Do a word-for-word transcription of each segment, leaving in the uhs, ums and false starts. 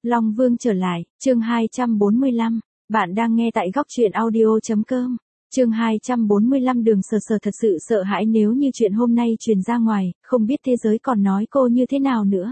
Long Vương trở lại, chương hai trăm bốn mươi lăm, bạn đang nghe tại góc truyện audio.com. Chương hai trăm bốn mươi lăm Đường Sở Sở thật sự sợ hãi nếu như chuyện hôm nay truyền ra ngoài, không biết thế giới còn nói cô như thế nào nữa.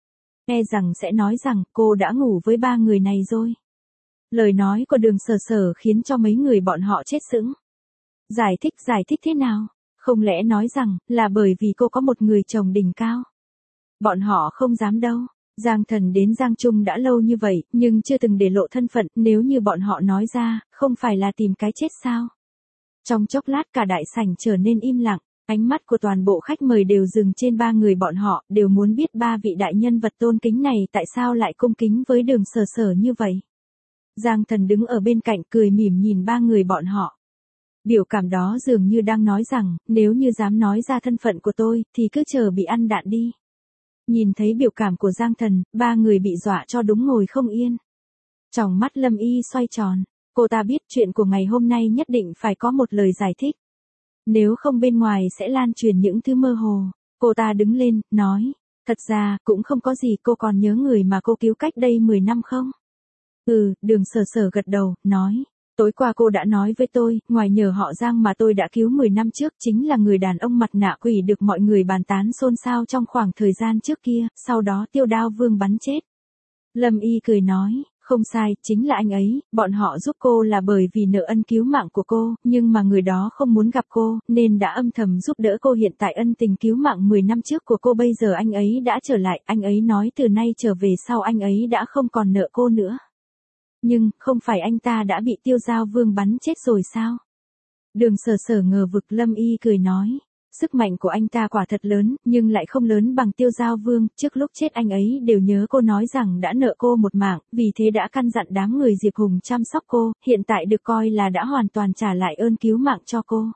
E rằng sẽ nói rằng cô đã ngủ với ba người này rồi. Lời nói của Đường Sở Sở khiến cho mấy người bọn họ chết sững. Giải thích giải thích thế nào? Không lẽ nói rằng là bởi vì cô có một người chồng đỉnh cao? Bọn họ không dám đâu. Giang Thần đến Giang Trung đã lâu như vậy, nhưng chưa từng để lộ thân phận, nếu như bọn họ nói ra, không phải là tìm cái chết sao? Trong chốc lát cả đại sảnh trở nên im lặng, ánh mắt của toàn bộ khách mời đều dừng trên ba người bọn họ, đều muốn biết ba vị đại nhân vật tôn kính này tại sao lại cung kính với Đường Sở Sở như vậy. Giang Thần đứng ở bên cạnh cười mỉm nhìn ba người bọn họ. Biểu cảm đó dường như đang nói rằng, nếu như dám nói ra thân phận của tôi, thì cứ chờ bị ăn đạn đi. Nhìn thấy biểu cảm của Giang Thần, ba người bị dọa cho đúng ngồi không yên. Tròng mắt Lâm Y xoay tròn, cô ta biết chuyện của ngày hôm nay nhất định phải có một lời giải thích. Nếu không bên ngoài sẽ lan truyền những thứ mơ hồ. Cô ta đứng lên, nói, thật ra, cũng không có gì, cô còn nhớ người mà cô cứu cách đây mười năm không? Ừ, Đường Sở Sở gật đầu, nói. Tối qua cô đã nói với tôi, ngoài nhờ họ Giang mà tôi đã cứu mười năm trước chính là người đàn ông mặt nạ quỷ được mọi người bàn tán xôn xao trong khoảng thời gian trước kia, sau đó Tiêu Đao Vương bắn chết. Lâm Y cười nói, không sai, chính là anh ấy, bọn họ giúp cô là bởi vì nợ ân cứu mạng của cô, nhưng mà người đó không muốn gặp cô, nên đã âm thầm giúp đỡ cô. Hiện tại ân tình cứu mạng mười năm trước của cô bây giờ anh ấy đã trở lại, anh ấy nói từ nay trở về sau anh ấy đã không còn nợ cô nữa. Nhưng, không phải anh ta đã bị Tiêu Giao Vương bắn chết rồi sao? Đường Sở Sở ngờ vực. Lâm Y cười nói, sức mạnh của anh ta quả thật lớn, nhưng lại không lớn bằng Tiêu Giao Vương, trước lúc chết anh ấy đều nhớ cô nói rằng đã nợ cô một mạng, vì thế đã căn dặn đám người Diệp Hùng chăm sóc cô, hiện tại được coi là đã hoàn toàn trả lại ơn cứu mạng cho cô.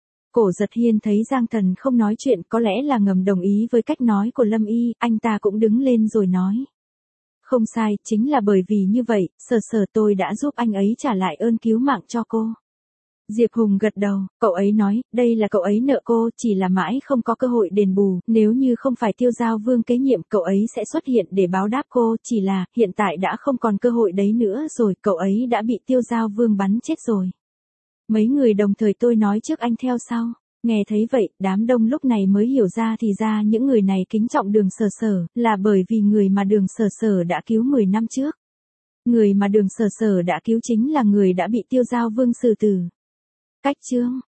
Cổ Giật Hiên thấy Giang Thần không nói chuyện, có lẽ là ngầm đồng ý với cách nói của Lâm Y, anh ta cũng đứng lên rồi nói. Không sai, chính là bởi vì như vậy, Sở Sở tôi đã giúp anh ấy trả lại ơn cứu mạng cho cô. Diệp Hùng gật đầu, cậu ấy nói, đây là cậu ấy nợ cô, chỉ là mãi không có cơ hội đền bù, nếu như không phải Tiêu Giao Vương kế nhiệm cậu ấy sẽ xuất hiện để báo đáp cô, chỉ là, hiện tại đã không còn cơ hội đấy nữa rồi, cậu ấy đã bị Tiêu Giao Vương bắn chết rồi. Mấy người đồng thời tôi nói trước anh theo sau. Nghe thấy vậy, đám đông lúc này mới hiểu ra thì ra những người này kính trọng Đường Sở Sở, là bởi vì người mà Đường Sở Sở đã cứu mười năm trước. Người mà Đường Sở Sở đã cứu chính là người đã bị Tiêu Giao Vương xử tử. Cách chương